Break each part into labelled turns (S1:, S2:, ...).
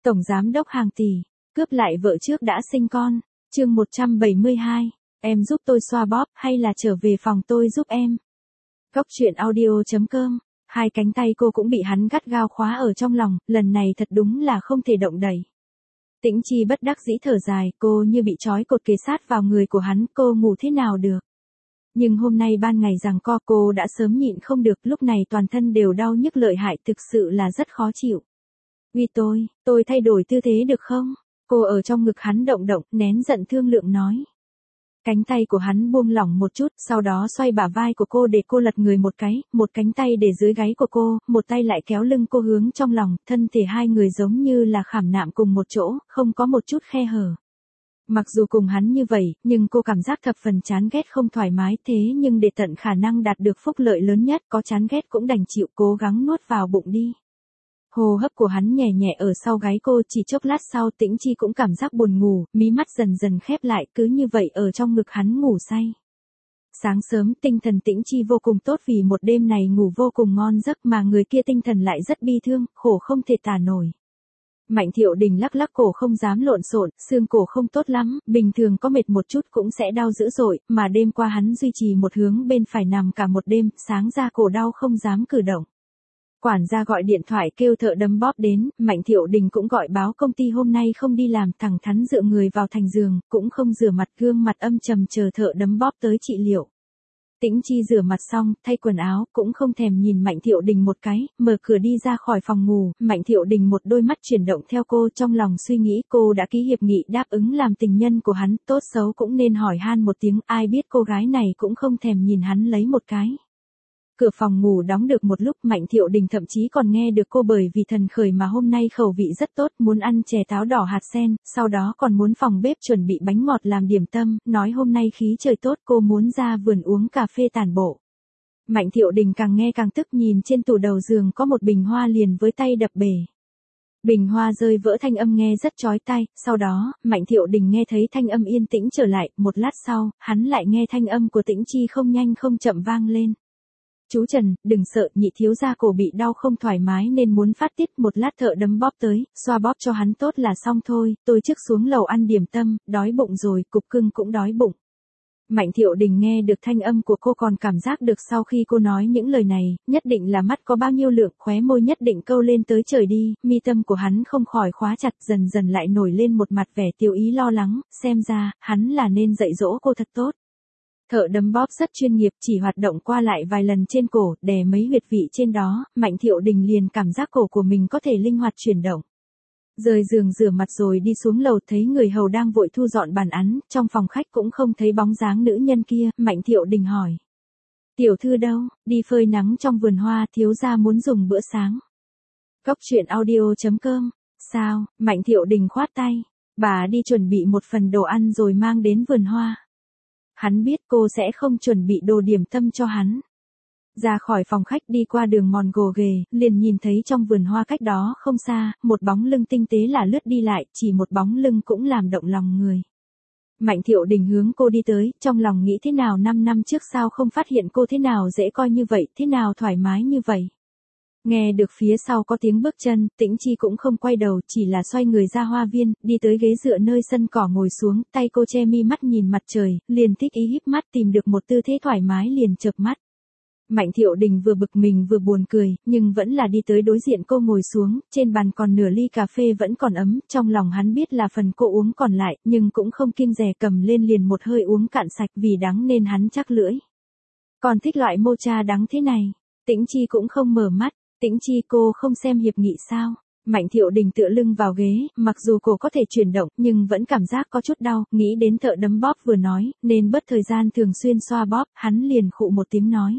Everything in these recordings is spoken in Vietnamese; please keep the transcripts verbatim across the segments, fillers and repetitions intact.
S1: Tổng giám đốc hàng tỷ, cướp lại vợ trước đã sinh con. Chương một trăm bảy mươi hai, em giúp tôi xoa bóp hay là trở về phòng tôi giúp em? Góc truyện audio chấm com. Hai cánh tay cô cũng bị hắn gắt gao khóa ở trong lòng, lần này thật đúng là không thể động đậy. Tĩnh Chi bất đắc dĩ thở dài, cô như bị trói cột kề sát vào người của hắn, cô ngủ thế nào được. Nhưng hôm nay ban ngày giằng co cô đã sớm nhịn không được, lúc này toàn thân đều đau nhức lợi hại, thực sự là rất khó chịu. Uy tôi, tôi thay đổi tư thế được không? Cô ở trong ngực hắn động động, nén giận thương lượng nói. Cánh tay của hắn buông lỏng một chút, sau đó xoay bả vai của cô để cô lật người một cái, một cánh tay để dưới gáy của cô, một tay lại kéo lưng cô hướng trong lòng, thân thể hai người giống như là khảm nạm cùng một chỗ, không có một chút khe hở. Mặc dù cùng hắn như vậy, nhưng cô cảm giác thập phần chán ghét không thoải mái, thế nhưng để tận khả năng đạt được phúc lợi lớn nhất, có chán ghét cũng đành chịu, cố gắng nuốt vào bụng đi. Hô hấp của hắn nhẹ nhẹ ở sau gáy cô, chỉ chốc lát sau Tĩnh Chi cũng cảm giác buồn ngủ, mí mắt dần dần khép lại, cứ như vậy ở trong ngực hắn ngủ say. Sáng sớm tinh thần Tĩnh Chi vô cùng tốt vì một đêm này ngủ vô cùng ngon giấc, mà người kia tinh thần lại rất bi thương, khổ không thể tả nổi. Mạnh Thiệu Đình lắc lắc cổ không dám lộn xộn, xương cổ không tốt lắm, bình thường có mệt một chút cũng sẽ đau dữ dội, mà đêm qua hắn duy trì một hướng bên phải nằm cả một đêm, sáng ra cổ đau không dám cử động. Quản gia gọi điện thoại kêu thợ đấm bóp đến, Mạnh Thiệu Đình cũng gọi báo công ty hôm nay không đi làm, thẳng thắn dựa người vào thành giường, cũng không rửa mặt, gương mặt âm trầm chờ thợ đấm bóp tới trị liệu. Tĩnh Chi rửa mặt xong, thay quần áo, cũng không thèm nhìn Mạnh Thiệu Đình một cái, mở cửa đi ra khỏi phòng ngủ, Mạnh Thiệu Đình một đôi mắt chuyển động theo cô, trong lòng suy nghĩ cô đã ký hiệp nghị đáp ứng làm tình nhân của hắn, tốt xấu cũng nên hỏi han một tiếng, ai biết cô gái này cũng không thèm nhìn hắn lấy một cái. Cửa phòng ngủ đóng được một lúc, Mạnh Thiệu Đình thậm chí còn nghe được cô bởi vì thần khởi mà hôm nay khẩu vị rất tốt, muốn ăn chè táo đỏ hạt sen, sau đó còn muốn phòng bếp chuẩn bị bánh ngọt làm điểm tâm, nói hôm nay khí trời tốt cô muốn ra vườn uống cà phê tản bộ. Mạnh Thiệu Đình càng nghe càng tức, nhìn trên tủ đầu giường có một bình hoa liền với tay đập bể. Bình hoa rơi vỡ thanh âm nghe rất chói tai, sau đó, Mạnh Thiệu Đình nghe thấy thanh âm yên tĩnh trở lại, một lát sau, hắn lại nghe thanh âm của Tĩnh Chi không nhanh không chậm vang lên. Chú Trần, đừng sợ, nhị thiếu gia cổ bị đau không thoải mái nên muốn phát tiết, một lát thợ đấm bóp tới, xoa bóp cho hắn tốt là xong thôi, tôi trước xuống lầu ăn điểm tâm, đói bụng rồi, cục cưng cũng đói bụng. Mạnh Thiệu Đình nghe được thanh âm của cô còn cảm giác được sau khi cô nói những lời này, nhất định là mắt có bao nhiêu lượng, khóe môi nhất định câu lên tới trời đi, mi tâm của hắn không khỏi khóa chặt, dần dần lại nổi lên một mặt vẻ tiêu ý lo lắng, xem ra, hắn là nên dạy dỗ cô thật tốt. Thợ đấm bóp rất chuyên nghiệp, chỉ hoạt động qua lại vài lần trên cổ, đè mấy huyệt vị trên đó, Mạnh Thiệu Đình liền cảm giác cổ của mình có thể linh hoạt chuyển động. Rời giường rửa mặt rồi đi xuống lầu, thấy người hầu đang vội thu dọn bàn ăn, trong phòng khách cũng không thấy bóng dáng nữ nhân kia, Mạnh Thiệu Đình hỏi. Tiểu thư đâu, đi phơi nắng trong vườn hoa, thiếu gia muốn dùng bữa sáng. Góc truyện audio chấm com, sao, Mạnh Thiệu Đình khoát tay, bà đi chuẩn bị một phần đồ ăn rồi mang đến vườn hoa. Hắn biết cô sẽ không chuẩn bị đồ điểm tâm cho hắn. Ra khỏi phòng khách đi qua đường mòn gồ ghề, liền nhìn thấy trong vườn hoa cách đó không xa, một bóng lưng tinh tế là lướt đi lại, chỉ một bóng lưng cũng làm động lòng người. Mạnh Thiệu Đình hướng cô đi tới, trong lòng nghĩ thế nào năm năm trước sao không phát hiện cô thế nào dễ coi như vậy, thế nào thoải mái như vậy. Nghe được phía sau có tiếng bước chân, Tĩnh Chi cũng không quay đầu, chỉ là xoay người ra hoa viên, đi tới ghế dựa nơi sân cỏ ngồi xuống, tay cô che mi mắt nhìn mặt trời, liền thích ý híp mắt tìm được một tư thế thoải mái liền chợp mắt. Mạnh Thiệu Đình vừa bực mình vừa buồn cười, nhưng vẫn là đi tới đối diện cô ngồi xuống, trên bàn còn nửa ly cà phê vẫn còn ấm, trong lòng hắn biết là phần cô uống còn lại, nhưng cũng không kiêng dè cầm lên liền một hơi uống cạn sạch vì đắng nên hắn chắc lưỡi. Còn thích loại mocha đắng thế này, Tĩnh Chi cũng không mở mắt. Tĩnh Chi cô không xem hiệp nghị sao? Mạnh Thiệu Đình tựa lưng vào ghế, mặc dù cổ có thể chuyển động, nhưng vẫn cảm giác có chút đau, nghĩ đến thợ đấm bóp vừa nói, nên bớt thời gian thường xuyên xoa bóp, hắn liền khụ một tiếng nói.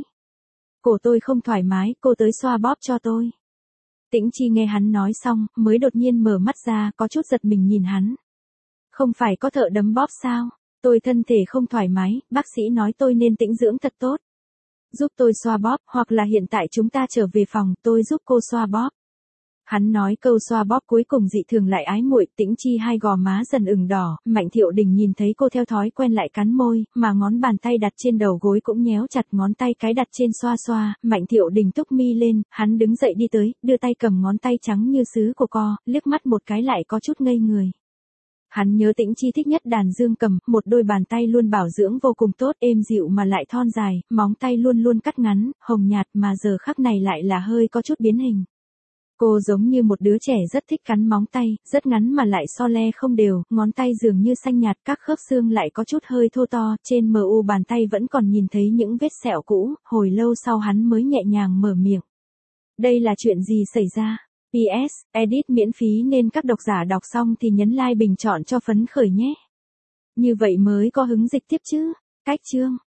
S1: Cổ tôi không thoải mái, cô tới xoa bóp cho tôi. Tĩnh Chi nghe hắn nói xong, mới đột nhiên mở mắt ra, có chút giật mình nhìn hắn. Không phải có thợ đấm bóp sao? Tôi thân thể không thoải mái, bác sĩ nói tôi nên tĩnh dưỡng thật tốt. Giúp tôi xoa bóp, hoặc là hiện tại chúng ta trở về phòng, tôi giúp cô xoa bóp. Hắn nói câu xoa bóp cuối cùng dị thường lại ái muội, Tĩnh Chi hai gò má dần ửng đỏ, Mạnh Thiệu Đình nhìn thấy cô theo thói quen lại cắn môi, mà ngón bàn tay đặt trên đầu gối cũng nhéo chặt ngón tay cái đặt trên xoa xoa, Mạnh Thiệu Đình túc mi lên, hắn đứng dậy đi tới, đưa tay cầm ngón tay trắng như sứ của co, liếc mắt một cái lại có chút ngây người. Hắn nhớ Tĩnh Chi thích nhất đàn dương cầm, một đôi bàn tay luôn bảo dưỡng vô cùng tốt, êm dịu mà lại thon dài, móng tay luôn luôn cắt ngắn, hồng nhạt mà giờ khắc này lại là hơi có chút biến hình. Cô giống như một đứa trẻ rất thích cắn móng tay, rất ngắn mà lại so le không đều, ngón tay dường như xanh nhạt, các khớp xương lại có chút hơi thô to, trên mờ u bàn tay vẫn còn nhìn thấy những vết sẹo cũ, hồi lâu sau hắn mới nhẹ nhàng mở miệng. Đây là chuyện gì xảy ra? pê ét, edit miễn phí nên các độc giả đọc xong thì nhấn like bình chọn cho phấn khởi nhé. Như vậy mới có hứng dịch tiếp chứ. Cách chương